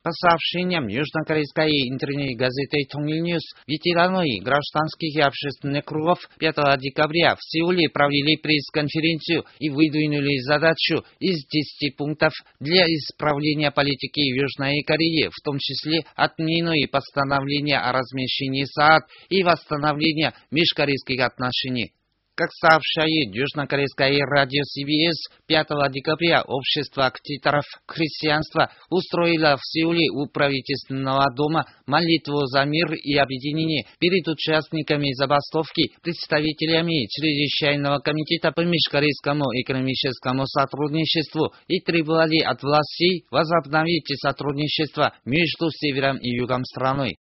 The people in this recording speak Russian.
По сообщениям южнокорейской интернет-газеты «Тонгильньюз», ветераны гражданских и общественных кругов 5 декабря в Сеуле провели пресс-конференцию и выдвинули задачу из 10 пунктов для исправления политики Южной Кореи, в том числе отмену и постановления о размещении СААД и восстановления межкорейских отношений. Как сообщает южнокорейское радио CBS, 5 декабря общество активистов христианства устроило в Сеуле у правительственного дома молитву за мир и объединение перед участниками забастовки, представителями Чрезвычайного комитета по межкорейскому экономическому сотрудничеству и требовали от властей возобновить сотрудничество между севером и югом страны.